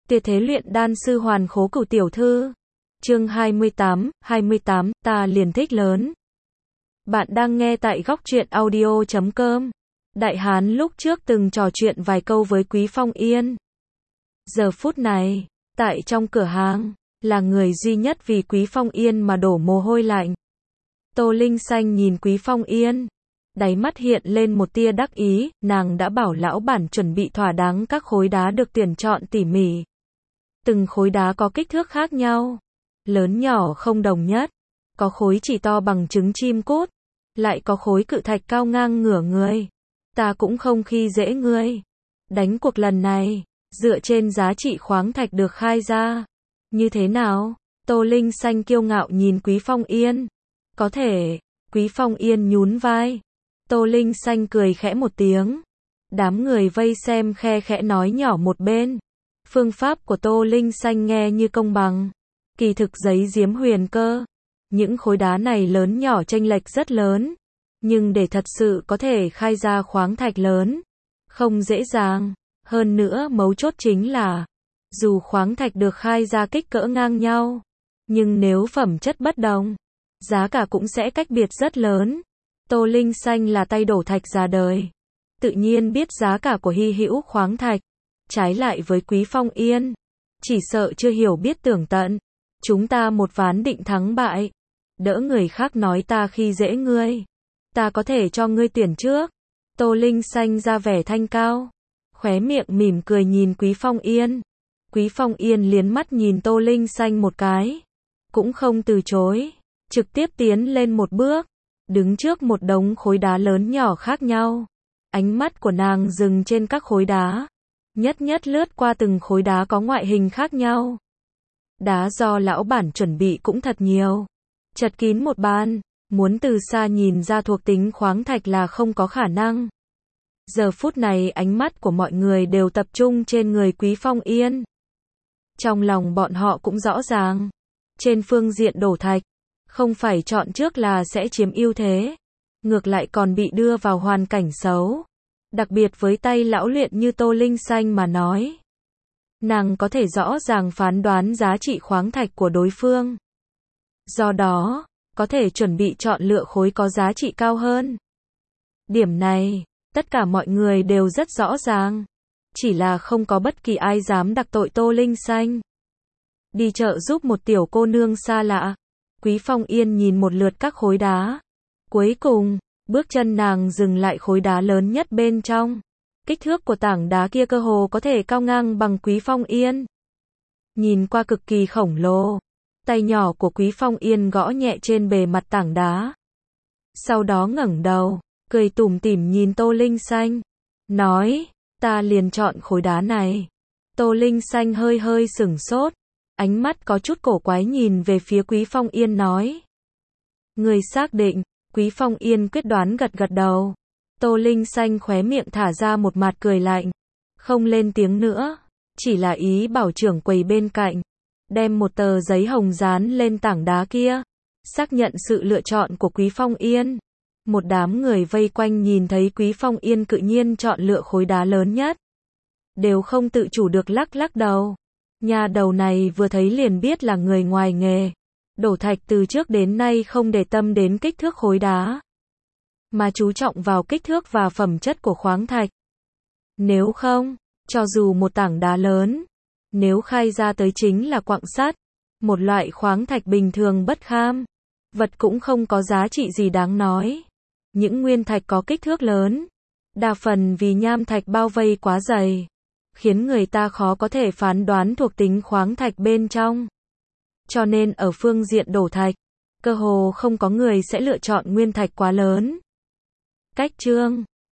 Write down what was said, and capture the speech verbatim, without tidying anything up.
Tia thế luyện đan sư hoàn khố cửu tiểu thư. Chương hai mươi tám, hai mươi tám, ta liền thích lớn. Bạn đang nghe tại góc truyện audio chấm com. Đại Hán lúc trước từng trò chuyện vài câu với Quý Phong Yên. Giờ phút này, tại trong cửa hàng, là người duy nhất vì Quý Phong Yên mà đổ mồ hôi lạnh. Tô Linh Xanh nhìn Quý Phong Yên, đáy mắt hiện lên một tia đắc ý, nàng đã bảo lão bản chuẩn bị thỏa đáng các khối đá được tuyển chọn tỉ mỉ. Từng khối đá có kích thước khác nhau, lớn nhỏ không đồng nhất, có khối chỉ to bằng trứng chim cút, lại có khối cự thạch cao ngang ngửa người. Ta cũng không khi dễ ngươi. Đánh cuộc lần này, dựa trên giá trị khoáng thạch được khai ra. Như thế nào? Tô Linh Xanh kiêu ngạo nhìn Quý Phong Yên. Có thể, Quý Phong Yên nhún vai. Tô Linh Xanh cười khẽ một tiếng. Đám người vây xem khe khẽ nói nhỏ một bên. Phương pháp của Tô Linh Xanh nghe như công bằng. Kỳ thực giấy giếm huyền cơ. Những khối đá này lớn nhỏ chênh lệch rất lớn. Nhưng để thật sự có thể khai ra khoáng thạch lớn, không dễ dàng. Hơn nữa mấu chốt chính là, dù khoáng thạch được khai ra kích cỡ ngang nhau, nhưng nếu phẩm chất bất đồng, giá cả cũng sẽ cách biệt rất lớn. Tô Linh Xanh là tay đổ thạch già đời, tự nhiên biết giá cả của hy hữu khoáng thạch. Trái lại với Quý Phong Yên, chỉ sợ chưa hiểu biết tường tận. Chúng ta một ván định thắng bại, đỡ người khác nói ta khi dễ ngươi. Ta có thể cho ngươi tuyển trước. Tô Linh Xanh ra vẻ thanh cao, khóe miệng mỉm cười nhìn Quý Phong Yên. Quý Phong Yên liến mắt nhìn Tô Linh Xanh một cái, cũng không từ chối, trực tiếp tiến lên một bước, đứng trước một đống khối đá lớn nhỏ khác nhau. Ánh mắt của nàng dừng trên các khối đá, nhất nhất lướt qua từng khối đá có ngoại hình khác nhau. Đá do lão bản chuẩn bị cũng thật nhiều, chật kín một bàn. Muốn từ xa nhìn ra thuộc tính khoáng thạch là không có khả năng. Giờ phút này ánh mắt của mọi người đều tập trung trên người Quý Phong Yên. Trong lòng bọn họ cũng rõ ràng, trên phương diện đổ thạch, không phải chọn trước là sẽ chiếm ưu thế, ngược lại còn bị đưa vào hoàn cảnh xấu. Đặc biệt với tay lão luyện như Tô Linh Xanh mà nói, nàng có thể rõ ràng phán đoán giá trị khoáng thạch của đối phương. Do đó, có thể chuẩn bị chọn lựa khối có giá trị cao hơn. Điểm này, tất cả mọi người đều rất rõ ràng. Chỉ là không có bất kỳ ai dám đặc tội Tô Linh Xanh. Đi chợ giúp một tiểu cô nương xa lạ. Quý Phong Yên nhìn một lượt các khối đá. Cuối cùng, bước chân nàng dừng lại khối đá lớn nhất bên trong. Kích thước của tảng đá kia cơ hồ có thể cao ngang bằng Quý Phong Yên. Nhìn qua cực kỳ khổng lồ. Tay nhỏ của Quý Phong Yên gõ nhẹ trên bề mặt tảng đá. Sau đó ngẩng đầu, cười tủm tỉm nhìn Tô Linh Xanh. Nói, ta liền chọn khối đá này. Tô Linh Xanh hơi hơi sửng sốt. Ánh mắt có chút cổ quái nhìn về phía Quý Phong Yên nói. Người xác định, Quý Phong Yên quyết đoán gật gật đầu. Tô Linh Xanh khóe miệng thả ra một mặt cười lạnh. Không lên tiếng nữa, chỉ là ý bảo trưởng quầy bên cạnh đem một tờ giấy hồng dán lên tảng đá kia, xác nhận sự lựa chọn của Quý Phong Yên. Một đám người vây quanh nhìn thấy Quý Phong Yên cự nhiên chọn lựa khối đá lớn nhất, đều không tự chủ được lắc lắc đầu. Nhà đầu này vừa thấy liền biết là người ngoài nghề, đổ thạch từ trước đến nay không để tâm đến kích thước khối đá, mà chú trọng vào kích thước và phẩm chất của khoáng thạch. Nếu không, cho dù một tảng đá lớn, nếu khai ra tới chính là quặng sắt, một loại khoáng thạch bình thường bất kham, vật cũng không có giá trị gì đáng nói. Những nguyên thạch có kích thước lớn, đa phần vì nham thạch bao vây quá dày, khiến người ta khó có thể phán đoán thuộc tính khoáng thạch bên trong. Cho nên ở phương diện đổ thạch, cơ hồ không có người sẽ lựa chọn nguyên thạch quá lớn. Cách chương